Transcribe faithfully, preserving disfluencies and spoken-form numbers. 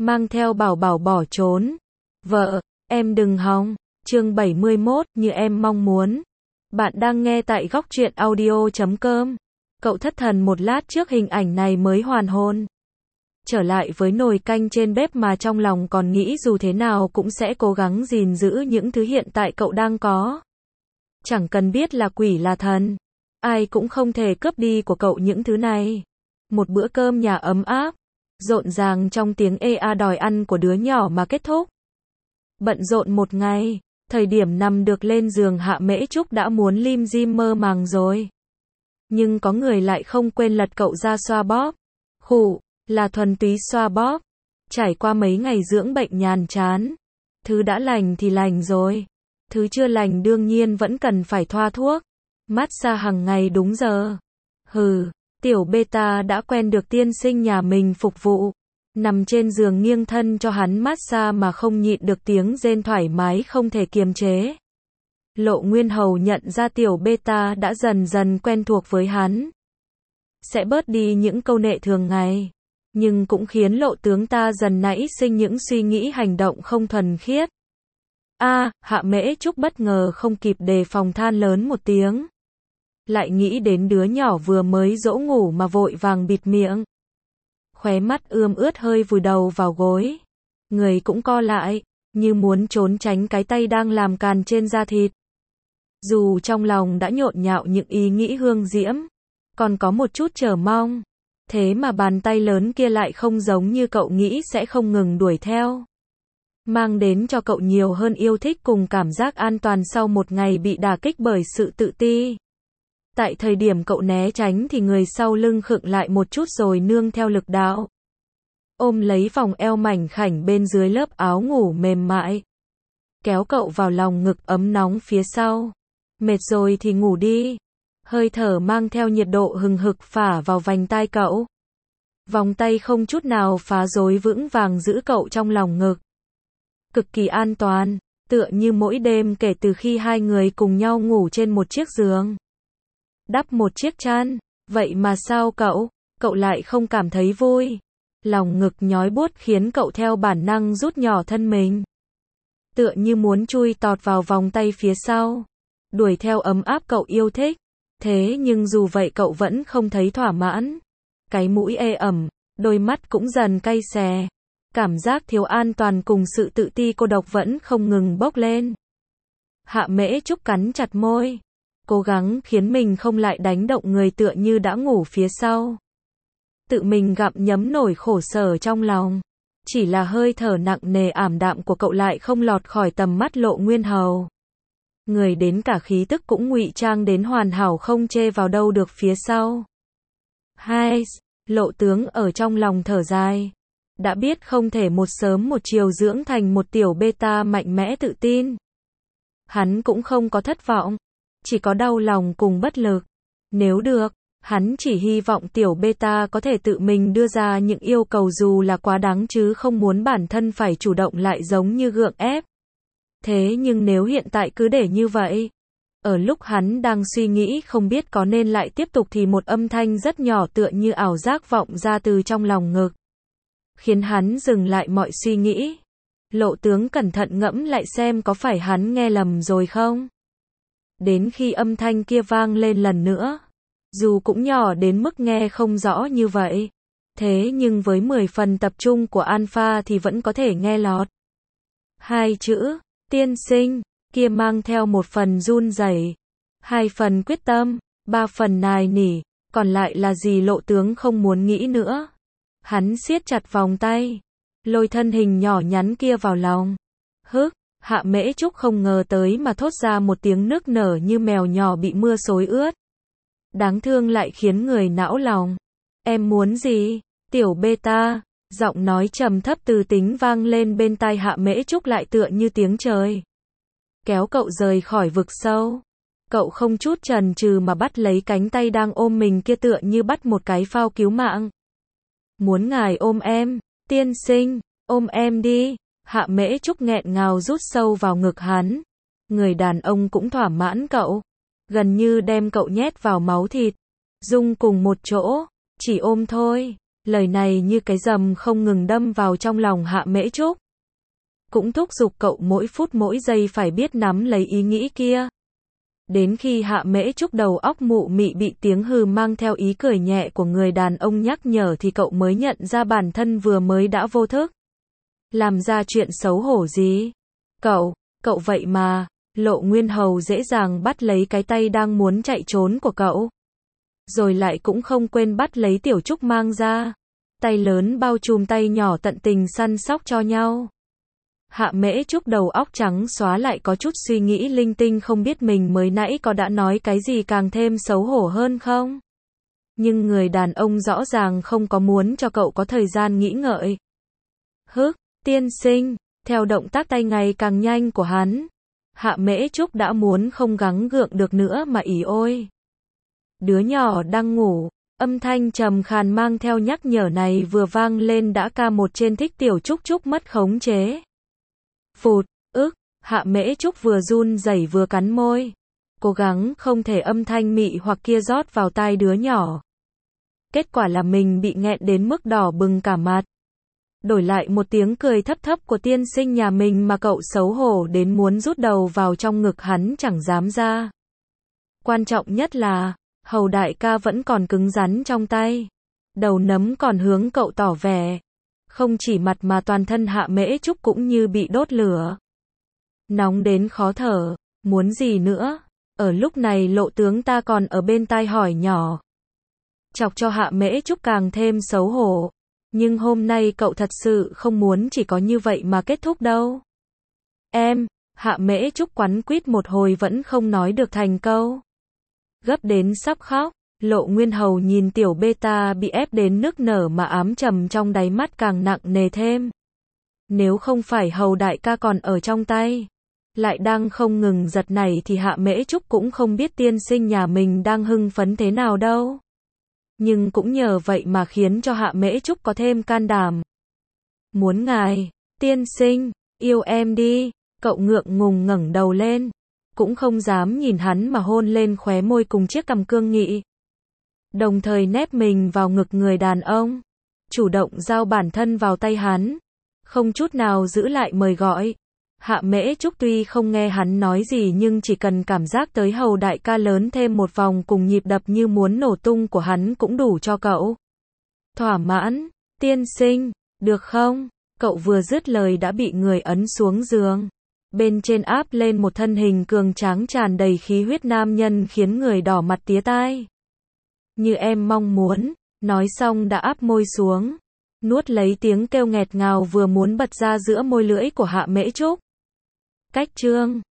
mang theo bảo bảo bỏ trốn. Vợ, em đừng hòng. Chương bảy mươi mốt, như em mong muốn. Bạn đang nghe tại góc truyện audio chấm com. Cậu thất thần một lát trước hình ảnh này mới hoàn hồn. Trở lại với nồi canh trên bếp mà trong lòng còn nghĩ dù thế nào cũng sẽ cố gắng gìn giữ những thứ hiện tại cậu đang có. Chẳng cần biết là quỷ là thần, ai cũng không thể cướp đi của cậu những thứ này. Một bữa cơm nhà ấm áp, rộn ràng trong tiếng ê a đòi ăn của đứa nhỏ mà kết thúc. Bận rộn một ngày, thời điểm nằm được lên giường Hạ Mễ Trúc đã muốn lim dim mơ màng rồi. Nhưng có người lại không quên lật cậu ra xoa bóp. Khụ, là thuần túy xoa bóp. Trải qua mấy ngày dưỡng bệnh nhàn chán. Thứ đã lành thì lành rồi. Thứ chưa lành đương nhiên vẫn cần phải thoa thuốc. Massage hàng ngày đúng giờ. Hừ, tiểu beta đã quen được tiên sinh nhà mình phục vụ. Nằm trên giường nghiêng thân cho hắn massage mà không nhịn được tiếng rên thoải mái không thể kiềm chế. Lộ Nguyên Hầu nhận ra tiểu beta đã dần dần quen thuộc với hắn. Sẽ bớt đi những câu nệ thường ngày. Nhưng cũng khiến lộ tướng ta dần nảy sinh những suy nghĩ hành động không thuần khiết. A, à, Hạ Mễ Trúc bất ngờ không kịp đề phòng than lớn một tiếng. Lại nghĩ đến đứa nhỏ vừa mới dỗ ngủ mà vội vàng bịt miệng. Khóe mắt ươm ướt hơi vùi đầu vào gối. Người cũng co lại, như muốn trốn tránh cái tay đang làm càn trên da thịt. Dù trong lòng đã nhộn nhạo những ý nghĩ hương diễm, còn có một chút chờ mong. Thế mà bàn tay lớn kia lại không giống như cậu nghĩ sẽ không ngừng đuổi theo. Mang đến cho cậu nhiều hơn yêu thích cùng cảm giác an toàn sau một ngày bị đả kích bởi sự tự ti. Tại thời điểm cậu né tránh thì người sau lưng khựng lại một chút rồi nương theo lực đạo. Ôm lấy vòng eo mảnh khảnh bên dưới lớp áo ngủ mềm mại. Kéo cậu vào lòng ngực ấm nóng phía sau. Mệt rồi thì ngủ đi. Hơi thở mang theo nhiệt độ hừng hực phả vào vành tai cậu. Vòng tay không chút nào phá rối vững vàng giữ cậu trong lòng ngực. Cực kỳ an toàn, tựa như mỗi đêm kể từ khi hai người cùng nhau ngủ trên một chiếc giường. Đắp một chiếc chăn, vậy mà sao cậu, cậu lại không cảm thấy vui. Lòng ngực nhói buốt khiến cậu theo bản năng rút nhỏ thân mình. Tựa như muốn chui tọt vào vòng tay phía sau. Đuổi theo ấm áp cậu yêu thích. Thế nhưng dù vậy cậu vẫn không thấy thỏa mãn. Cái mũi ê ẩm, đôi mắt cũng dần cay xè. Cảm giác thiếu an toàn cùng sự tự ti cô độc vẫn không ngừng bốc lên. Hạ Mễ Trúc cắn chặt môi. Cố gắng khiến mình không lại đánh động người tựa như đã ngủ phía sau. Tự mình gặm nhấm nổi khổ sở trong lòng. Chỉ là hơi thở nặng nề ảm đạm của cậu lại không lọt khỏi tầm mắt Lộ Nguyên Hầu. Người đến cả khí tức cũng ngụy trang đến hoàn hảo không chê vào đâu được phía sau. Hai, Lộ tướng ở trong lòng thở dài. Đã biết không thể một sớm một chiều dưỡng thành một tiểu beta mạnh mẽ tự tin. Hắn cũng không có thất vọng. Chỉ có đau lòng cùng bất lực. Nếu được, hắn chỉ hy vọng tiểu beta có thể tự mình đưa ra những yêu cầu dù là quá đáng chứ không muốn bản thân phải chủ động lại giống như gượng ép. Thế nhưng nếu hiện tại cứ để như vậy. Ở lúc hắn đang suy nghĩ không biết có nên lại tiếp tục thì một âm thanh rất nhỏ tựa như ảo giác vọng ra từ trong lòng ngực. Khiến hắn dừng lại mọi suy nghĩ. Lộ tướng cẩn thận ngẫm lại xem có phải hắn nghe lầm rồi không? Đến khi âm thanh kia vang lên lần nữa. Dù cũng nhỏ đến mức nghe không rõ như vậy. Thế nhưng với mười phần tập trung của Alpha thì vẫn có thể nghe lọt. Hai chữ, tiên sinh, kia mang theo một phần run rẩy, hai phần quyết tâm, ba phần nài nỉ, còn lại là gì Lộ tướng không muốn nghĩ nữa. Hắn siết chặt vòng tay, lôi thân hình nhỏ nhắn kia vào lòng. Hức, Hạ Mễ Trúc không ngờ tới mà thốt ra một tiếng nức nở như mèo nhỏ bị mưa xối ướt. Đáng thương lại khiến người não lòng. Em muốn gì, tiểu beta? Giọng nói trầm thấp từ tính vang lên bên tai Hạ Mễ Trúc lại tựa như tiếng trời. Kéo cậu rời khỏi vực sâu. Cậu không chút chần chừ mà bắt lấy cánh tay đang ôm mình kia tựa như bắt một cái phao cứu mạng. Muốn ngài ôm em, tiên sinh, ôm em đi. Hạ Mễ Trúc nghẹn ngào rút sâu vào ngực hắn. Người đàn ông cũng thỏa mãn cậu. Gần như đem cậu nhét vào máu thịt. Dung cùng một chỗ, chỉ ôm thôi. Lời này như cái rầm không ngừng đâm vào trong lòng Hạ Mễ Trúc. Cũng thúc giục cậu mỗi phút mỗi giây phải biết nắm lấy ý nghĩ kia. Đến khi Hạ Mễ Trúc đầu óc mụ mị bị tiếng hừ mang theo ý cười nhẹ của người đàn ông nhắc nhở thì cậu mới nhận ra bản thân vừa mới đã vô thức. Làm ra chuyện xấu hổ gì? Cậu, cậu vậy mà, Lộ Nguyên Hầu dễ dàng bắt lấy cái tay đang muốn chạy trốn của cậu. Rồi lại cũng không quên bắt lấy Tiểu Trúc mang ra. Tay lớn bao trùm tay nhỏ tận tình săn sóc cho nhau. Hạ Mễ Trúc đầu óc trắng xóa lại có chút suy nghĩ linh tinh không biết mình mới nãy có đã nói cái gì càng thêm xấu hổ hơn không? Nhưng người đàn ông rõ ràng không có muốn cho cậu có thời gian nghĩ ngợi. Hức, tiên sinh, theo động tác tay ngày càng nhanh của hắn. Hạ Mễ Trúc đã muốn không gắng gượng được nữa mà ỉ ôi. Đứa nhỏ đang ngủ, âm thanh trầm khàn mang theo nhắc nhở này vừa vang lên đã ca một trên thích Tiểu Trúc Trúc mất khống chế. Phụt, ức, Hạ Mễ Trúc vừa run rẩy vừa cắn môi. Cố gắng không thể âm thanh mị hoặc kia rót vào tai đứa nhỏ. Kết quả là mình bị nghẹn đến mức đỏ bừng cả mặt. Đổi lại một tiếng cười thấp thấp của tiên sinh nhà mình mà cậu xấu hổ đến muốn rút đầu vào trong ngực hắn chẳng dám ra. Quan trọng nhất là, Hầu đại ca vẫn còn cứng rắn trong tay. Đầu nấm còn hướng cậu tỏ vẻ. Không chỉ mặt mà toàn thân Hạ Mễ Trúc cũng như bị đốt lửa. Nóng đến khó thở, muốn gì nữa? Ở lúc này Lộ tướng ta còn ở bên tai hỏi nhỏ. Chọc cho Hạ Mễ Trúc càng thêm xấu hổ. Nhưng hôm nay cậu thật sự không muốn chỉ có như vậy mà kết thúc đâu. Em, Hạ Mễ Trúc quắn quýt một hồi vẫn không nói được thành câu. Gấp đến sắp khóc, Lộ Nguyên Hầu nhìn tiểu beta bị ép đến nức nở mà ám trầm trong đáy mắt càng nặng nề thêm. Nếu không phải Hầu đại ca còn ở trong tay, lại đang không ngừng giật nảy thì Hạ Mễ Trúc cũng không biết tiên sinh nhà mình đang hưng phấn thế nào đâu. Nhưng cũng nhờ vậy mà khiến cho Hạ Mễ Trúc có thêm can đảm. Muốn ngài, tiên sinh, yêu em đi, cậu ngượng ngùng ngẩng đầu lên. Cũng không dám nhìn hắn mà hôn lên khóe môi cùng chiếc cằm cương nghị. Đồng thời nép mình vào ngực người đàn ông. Chủ động giao bản thân vào tay hắn. Không chút nào giữ lại mời gọi. Hạ Mễ Trúc tuy không nghe hắn nói gì nhưng chỉ cần cảm giác tới Hầu đại ca lớn thêm một vòng cùng nhịp đập như muốn nổ tung của hắn cũng đủ cho cậu. Thỏa mãn, tiên sinh, được không? Cậu vừa dứt lời đã bị người ấn xuống giường. Bên trên áp lên một thân hình cường tráng tràn đầy khí huyết nam nhân khiến người đỏ mặt tía tai. Như em mong muốn, nói xong đã áp môi xuống. Nuốt lấy tiếng kêu nghẹt ngào vừa muốn bật ra giữa môi lưỡi của Hạ Mễ Trúc. Cách chương